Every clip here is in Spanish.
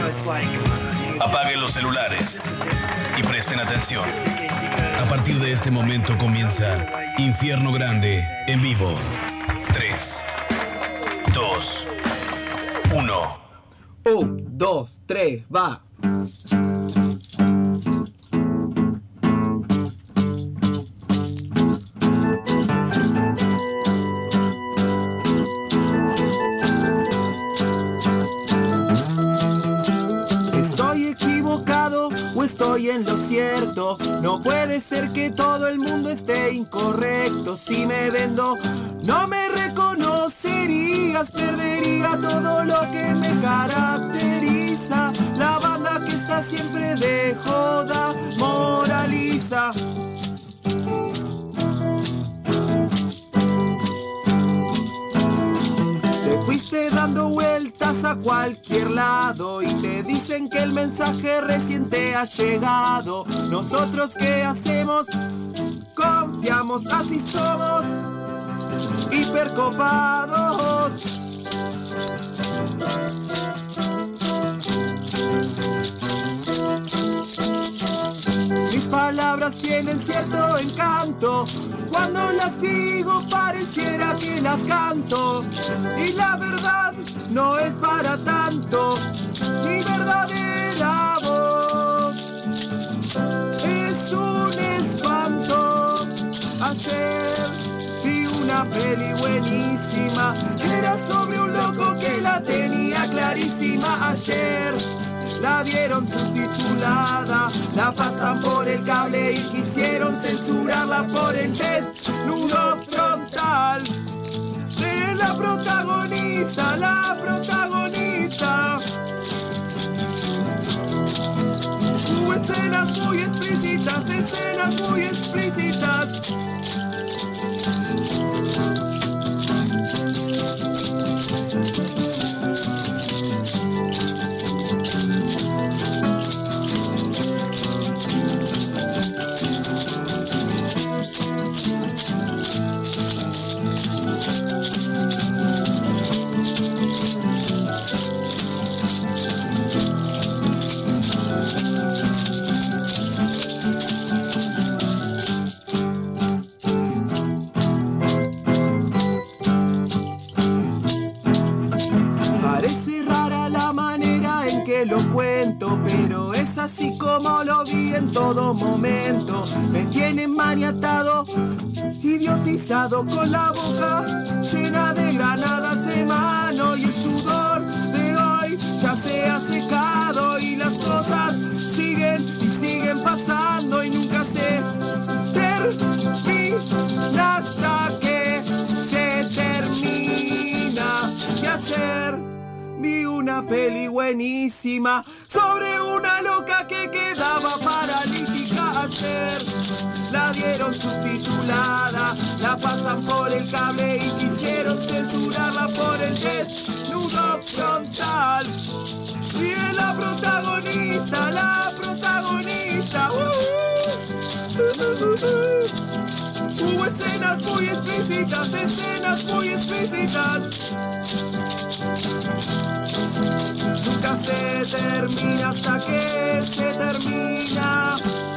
Apaguen los celulares y presten atención. A partir de este momento comienza Infierno Grande en vivo. 3, 2, 1. 1, 2, 3, va. Estoy en lo cierto, no puede ser que todo el mundo esté incorrecto. Si me vendo, no me reconocerías, perdería todo lo que me caracteriza. La banda que está siempre de joda, moraliza. Te fuiste dando vueltas a cualquier lado y te dicen que el mensaje recién te ha llegado. Nosotros ¿qué hacemos? Confiamos, así somos, hipercopados. Mis palabras tienen cierto encanto, cuando las digo pareciera que las canto. Y la verdad no es para tanto, mi verdadera voz es un espanto. Ayer vi una peli buenísima, era sobre un loco que la tenía clarísima. Ayer la dieron subtitulada, la pasan por el cable y quisieron censurarla por el desnudo frontal de la protagonista, la protagonista. Hubo escenas muy explícitas, escenas muy explícitas. Lo cuento, pero es así como lo vi en todo momento. Me tienen maniatado, idiotizado, con la boca llena de granadas de mano, y el sudor de hoy ya se ha secado y las cosas siguen y siguen pasando y nunca se termina hasta que se termina. Y ayer vi una peli buenísima sobre una loca que quedaba paralítica. Ayer la dieron subtitulada, la pasan por el cable y quisieron censurarla por el desnudo frontal. Y es la protagonista, la protagonista. Hubo escenas muy explícitas, escenas muy explícitas. Nunca se termina hasta que se termina.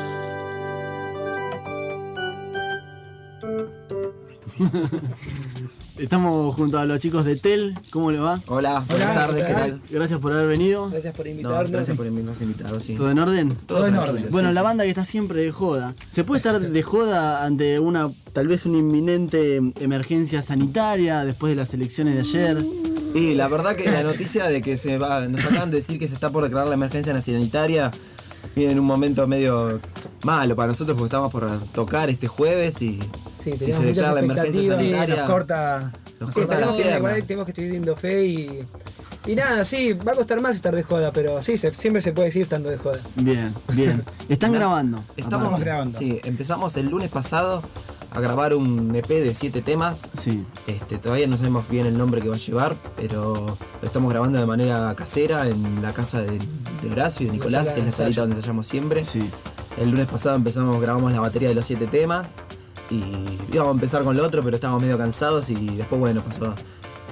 Estamos junto a los chicos de TEL. ¿Cómo le va? Hola, buenas tardes, ¿qué tal? Gracias por haber venido. Gracias por invitarnos. No, gracias por habernos invitado, sí. ¿Todo en orden? Todo en orden. Bueno, sí, la sí. banda que está siempre de joda. ¿Se puede estar de joda ante tal vez una inminente emergencia sanitaria después de las elecciones de ayer? Y la verdad que la noticia de que nos acaban de decir que se está por declarar la emergencia sanitaria viene en un momento medio malo para nosotros porque estamos por tocar este jueves y sí, si se declara la emergencia sanitaria nos corta la pierna. Igual tenemos que seguir teniendo fe y nada, sí, va a costar más estar de joda, pero sí, siempre se puede seguir estando de joda. Bien, bien. ¿Están grabando? Estamos grabando. Sí, empezamos el lunes pasado a grabar un EP de 7 temas. Sí. Todavía no sabemos bien el nombre que va a llevar, pero lo estamos grabando de manera casera en la casa de Horacio y de Nicolás, que es la salita donde ensayamos siempre. Sí. El lunes pasado grabamos la batería de los 7 temas y íbamos a empezar con lo otro, pero estábamos medio cansados y después, bueno, pasó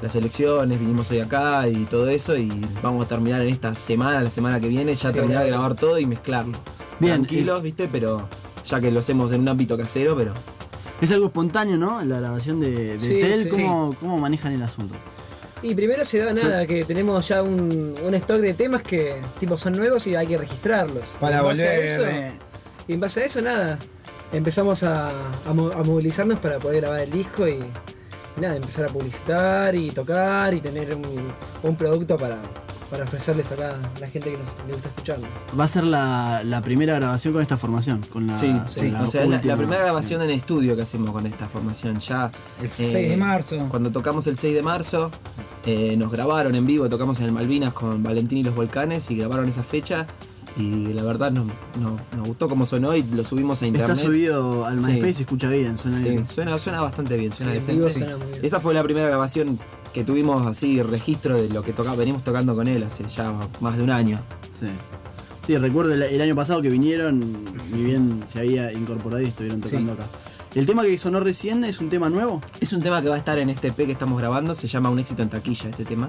las elecciones, vinimos hoy acá y todo eso, y vamos a terminar en esta semana, la semana que viene, ya Sí, terminar de claro. grabar todo y mezclarlo. Bien, Tranquilos, ¿viste? Pero ya que lo hacemos en un ámbito casero, pero Es algo espontáneo, ¿no? La grabación de Sí, Tel, sí. ¿cómo manejan el asunto? Y primero se da nada, que tenemos ya un stock de temas que tipo son nuevos y hay que registrarlos. Para En base a volver. eso- Y en base a eso, nada. Empezamos a movilizarnos para poder grabar el disco y nada, empezar a publicitar y tocar y tener un producto para ofrecerles acá a la gente que le gusta escucharnos. Va a ser la primera grabación con esta formación, con la, sí, con sí. la O sea, es la última. primera grabación en estudio que hacemos con esta formación. Ya El 6 de marzo. Cuando tocamos el 6 de marzo, nos grabaron en vivo, tocamos en el Malvinas con Valentín y los Volcanes y grabaron esa fecha. Y la verdad nos gustó cómo sonó y lo subimos a internet. Está subido al Sí. MySpace y se escucha bien, suena Sí, bien. suena bastante bien, suena Sí, en decente. vivo suena muy bien. Esa fue la primera grabación que tuvimos así, registro de lo que venimos tocando con él hace ya más de un año. Sí. Sí, recuerdo el año pasado que vinieron, ni bien se había incorporado y estuvieron tocando acá. ¿El tema que sonó recién es un tema nuevo? Es un tema que va a estar en este EP que estamos grabando, se llama Un éxito en taquilla ese tema.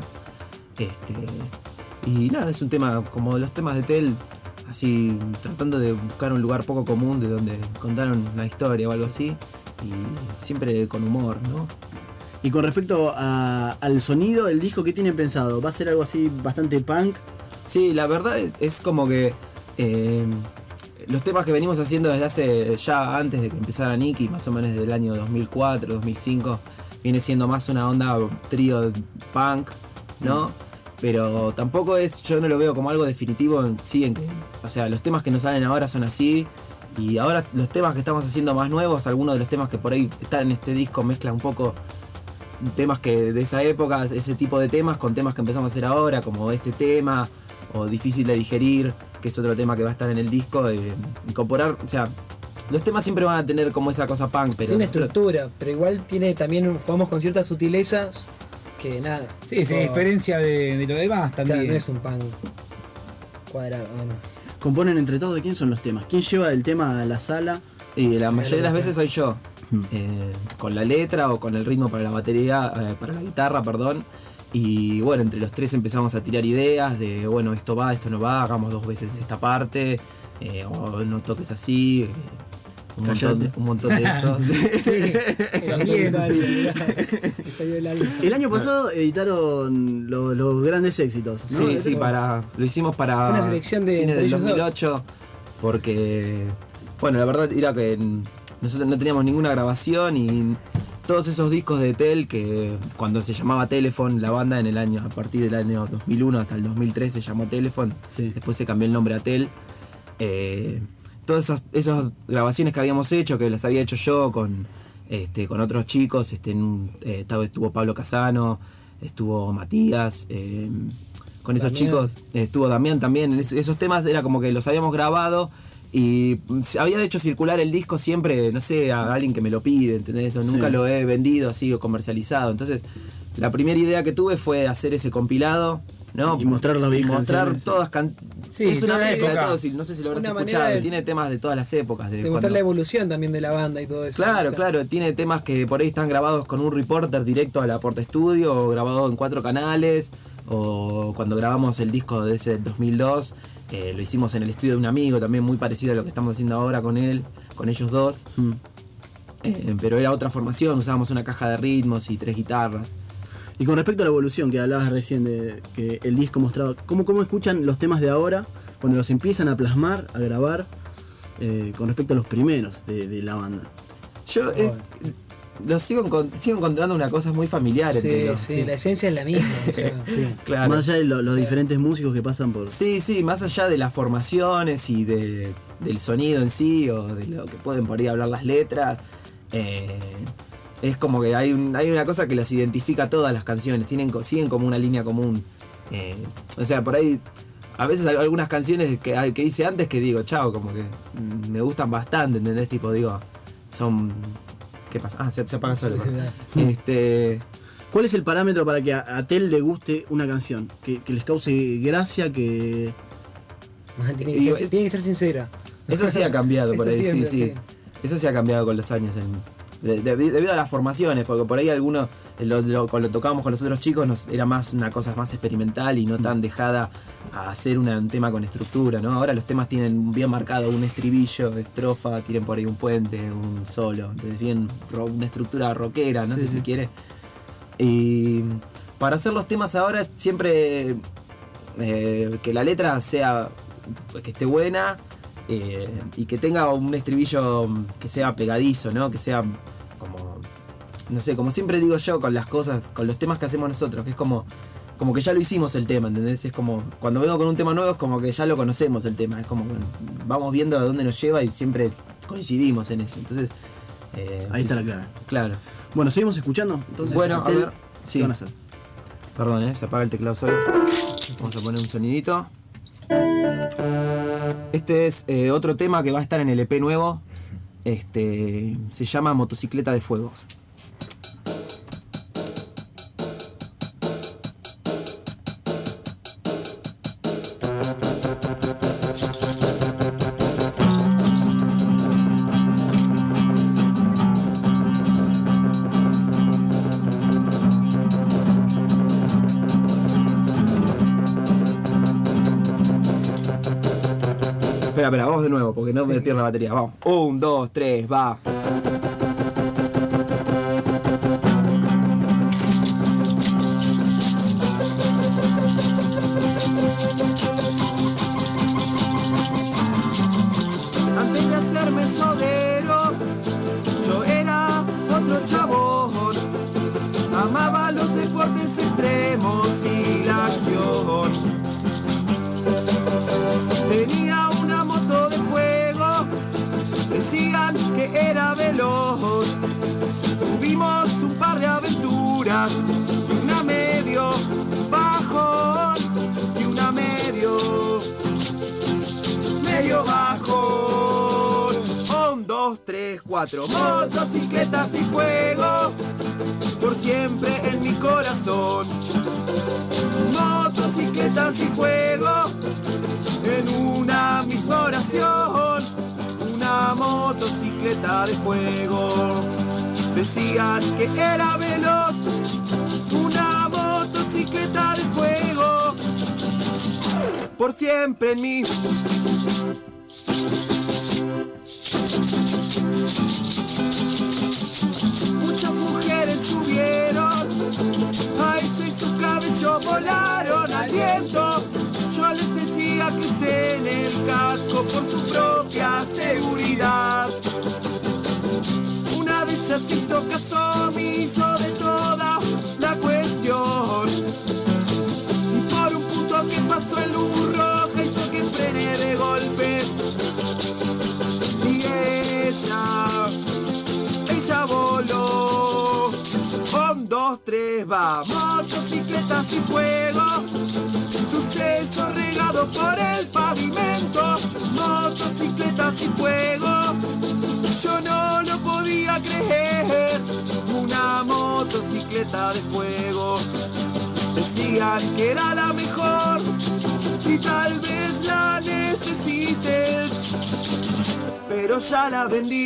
Y nada, es un tema como los temas de Tel, así tratando de buscar un lugar poco común de donde contaron una historia o algo así, y siempre con humor, ¿no? Y con respecto al sonido del disco, ¿qué tienen pensado? ¿Va a ser algo así bastante punk? Sí, la verdad es como que los temas que venimos haciendo desde hace ya antes de que empezara Nicky, más o menos desde el año 2004, 2005, viene siendo más una onda trío punk, ¿no? Pero tampoco yo no lo veo como algo definitivo en sí, o sea, los temas que nos salen ahora son así, y ahora los temas que estamos haciendo más nuevos, algunos de los temas que por ahí están en este disco mezclan un poco temas que de esa época, ese tipo de temas, con temas que empezamos a hacer ahora, como este tema, o Difícil de digerir, que es otro tema que va a estar en el disco, incorporar, o sea, los temas siempre van a tener como esa cosa punk, pero Tiene nosotros- estructura, pero igual tiene también, jugamos con ciertas sutilezas que nada. Sí, se tipo, diferencia de lo demás claro, también. no es un pan cuadrado, no. ¿Componen entre todos? ¿De quién son los temas? ¿Quién lleva el tema a la sala? Y la mayoría de las veces soy yo, Hmm. con la letra o con el ritmo para la batería, para la guitarra, perdón. Y bueno, entre los tres empezamos a tirar ideas de, bueno, esto va, esto no va, hagamos 2 veces esta parte, o no toques así, Callate. un montón de eso. También, salió el álbum. El año pasado editaron los grandes éxitos, ¿no? Sí, sí, lo hicimos para Fue una selección de fines entre del ellos 2008, porque, bueno, la verdad era que nosotros no teníamos ninguna grabación y todos esos discos de Tel, que cuando se llamaba Telephone, la banda a partir del año 2001 hasta el 2003 se llamó Telephone, Sí. después se cambió el nombre a Tel. Todas esas grabaciones que habíamos hecho, que las había hecho yo con otros chicos, estuvo Pablo Casano, estuvo Matías, con esos Damián. chicos, estuvo Damián también. Esos temas era como que los habíamos grabado y había hecho circular el disco siempre, no sé, a alguien que me lo pide, ¿entendés? Nunca Sí. lo he vendido así o comercializado. Entonces, la primera idea que tuve fue hacer ese compilado, ¿no? Y mostrar las Y viejas mostrar canciones. todas Sí, es una toda la mezcla de época. todo, no sé si lo habrás Una manera escuchado, de- tiene temas de todas las épocas. De mostrar la evolución también de la banda y todo eso. Claro, O sea, claro, tiene temas que por ahí están grabados con un reporter directo a la Porta Estudio, o grabado en 4 canales, o cuando grabamos el disco de ese del 2002, lo hicimos en el estudio de un amigo, también muy parecido a lo que estamos haciendo ahora con él, con ellos dos. Mm. Pero era otra formación, usábamos una caja de ritmos y 3 guitarras. Y con respecto a la evolución que hablabas recién de que el disco mostraba, ¿cómo escuchan los temas de ahora cuando los empiezan a plasmar, a grabar, con respecto a los primeros de la banda? Yo los sigo encontrando una cosa muy familiar entre Sí, los. sí, la esencia es la misma. O sea, Claro. Más allá de los diferentes músicos que pasan por... Sí, sí, más allá de las formaciones y del sonido en sí, o de lo que pueden por ahí hablar las letras, es como que hay una cosa que las identifica a todas las canciones, siguen como una línea común. O sea, por ahí, a veces hay algunas canciones que hice antes que digo, chao, como que me gustan bastante, ¿entendés? Tipo, digo, son... ¿Qué pasa? Ah, se apaga solo. ¿Cuál es el parámetro para que a Tel le guste una canción? Que les cause gracia, que... tiene que ser sincera. Eso sí ha cambiado por Eso ahí, siempre, sí. Eso sí ha cambiado con los años. debido a las formaciones, porque por ahí algunos, cuando tocábamos con los otros chicos, era más una cosa más experimental y no tan dejada a hacer un tema con estructura, ¿no? Ahora los temas tienen bien marcado un estribillo, estrofa, tienen por ahí un puente, un solo, entonces bien una estructura rockera, no sé si se quiere. Y para hacer los temas ahora siempre que la letra sea, que esté buena, y que tenga un estribillo que sea pegadizo, ¿no? Que sea como, no sé, como siempre digo yo con las cosas, con los temas que hacemos nosotros, que es como que ya lo hicimos el tema, ¿entendés? Es como, cuando vengo con un tema nuevo es como que ya lo conocemos el tema, es como que vamos viendo a dónde nos lleva y siempre coincidimos en eso, entonces... ahí está la clave. Claro. Bueno, seguimos escuchando, entonces. Bueno, a ver, sí. ¿Qué van a hacer? Perdón, se apaga el teclado solo. Vamos a poner un sonidito. Este es otro tema que va a estar en el EP nuevo. Se llama Motocicleta de Fuego. Espera, vamos de nuevo, porque no me pierdo la batería. Vamos. 1, 2, 3, va. Antes de hacerme sodero, yo era otro chabón. Amaba los deportes extremos y la acción. Tenía una moto de fuego, decían que era veloz. Tuvimos un par de aventuras y una medio bajón y una medio bajón. 1, 2, 3, 4. Motocicletas y fuego, por siempre en mi corazón. Motocicletas y fuego, en una misma oración. Una motocicleta de fuego, decían que era veloz. Una motocicleta de fuego, por siempre en mí. Muchas mujeres subieron a eso y su cabello volaron al viento. Yo les decía que usen el casco por su propia seguridad. Una de ellas hizo caso omiso de toda la cuestión. Y por un punto que pasó en luz roja hizo que frene de golpe. Y ella voló. 1, 2, 3, va. Motocicletas y fuego, suceso regado por el pavimento. Motocicletas y fuego, yo no lo podía creer. Una motocicleta de fuego, decían que era la mejor y tal vez la necesites, pero ya la vendí.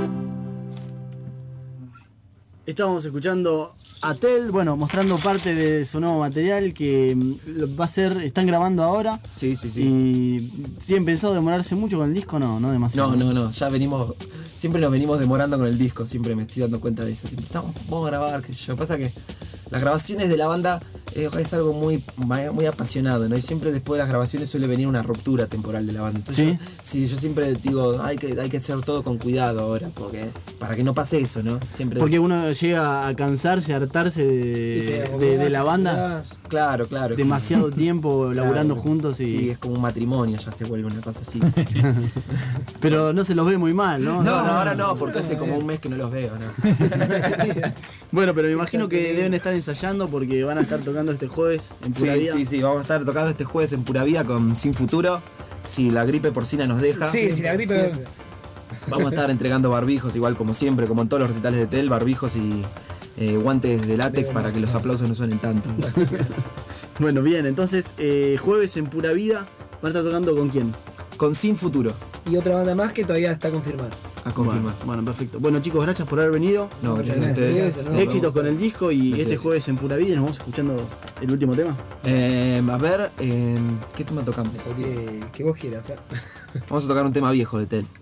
Estábamos escuchando a Tel, bueno, mostrando parte de su nuevo material que va a ser, están grabando ahora. Sí. ¿Y tienen pensado demorarse mucho con el disco? No demasiado. No, ya venimos, siempre nos venimos demorando con el disco, siempre me estoy dando cuenta de eso. Siempre vamos a grabar, qué sé yo. Pasa que las grabaciones de la banda es algo muy apasionado, ¿no? Y siempre después de las grabaciones suele venir una ruptura temporal de la banda. Entonces, ¿sí? Yo siempre digo, hay que hacer todo con cuidado ahora, porque para que no pase eso, ¿no? Siempre. Porque uno llega a cansarse, a hartarse de la banda. Claro. Demasiado tiempo laburando juntos y... Sí, es como un matrimonio, ya se vuelve una cosa así. Pero no se los ve muy mal, ¿no? No, ahora no, porque hace como un mes que no los veo, ¿no? Bueno, pero me imagino que deben estar ensayando porque van a estar tocando este jueves en Pura Vida. Sí, vamos a estar tocando este jueves en Pura Vida con Sin Futuro. Si la gripe porcina nos deja. Sí, si la gripe... Vamos a estar entregando barbijos, igual como siempre, como en todos los recitales de Tel, barbijos y guantes de látex para que los aplausos no suenen tanto. Bueno, bien, entonces jueves en Pura Vida, ¿van a estar tocando con quién? Con Sin Futuro. Y otra banda más que todavía está confirmada. a confirmar. Bueno, perfecto. Bueno, chicos, gracias por haber venido. No, gracias a ustedes. Gracias, ¿no? Éxitos con el disco y Gracias. este jueves en Pura Vida nos vamos escuchando el último tema. A ver, ¿qué tema tocamos? El que vos quieras, Fer. Vamos a tocar un tema viejo de Tel.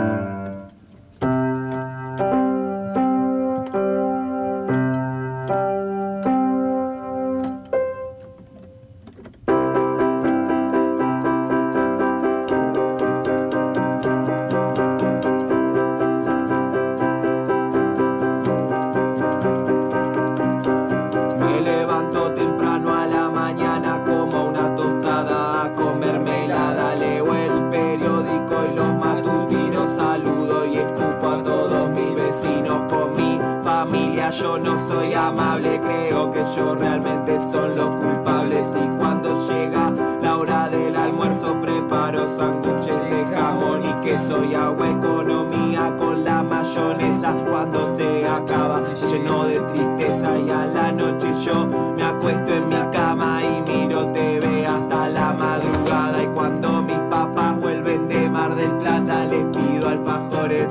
Me levanto temprano a la mañana como una tostada a comer melada. Leo el periódico y los matutinos, saludo y escupo a todos mis vecinos. Con mi familia yo no soy amable, creo que yo realmente son los culpables. Y cuando llega la hora del almuerzo preparo sándwiches de jamón y queso y hago economía con la mayonesa. Cuando se acaba lleno de tristeza y a la noche yo me acuesto en mi cama y miro TV hasta la madrugada. Y cuando mis papás vuelven de Mar del Plata les pido alfajores.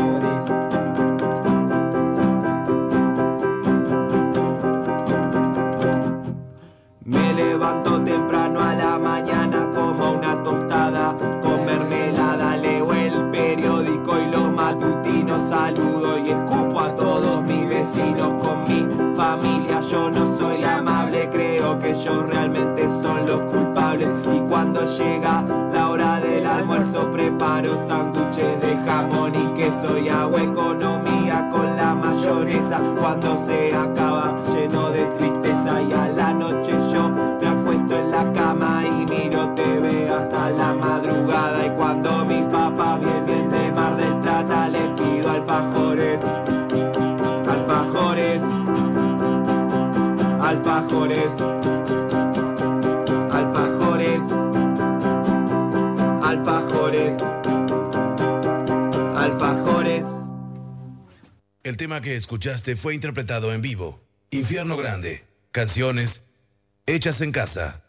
Me levanto temprano a la mañana como una tostada con mermelada. Leo el periódico y los matutinos, saludo y escupo a todos mis vecinos. Con mi familia yo no soy amable, creo que ellos realmente son los culpables. Y cuando llega la hora del almuerzo preparo sándwiches de jamón y queso y hago economía con la mayonesa. Cuando se acaba lleno de tristeza y a la noche yo me acuesto en la cama y miro TV hasta la madrugada. Y cuando mi papá viene de Mar del Plata le pido alfajores. Alfajores. Alfajores. Alfajores. Alfajores. Alfajores. El tema que escuchaste fue interpretado en vivo. Infierno Grande. Canciones hechas en casa.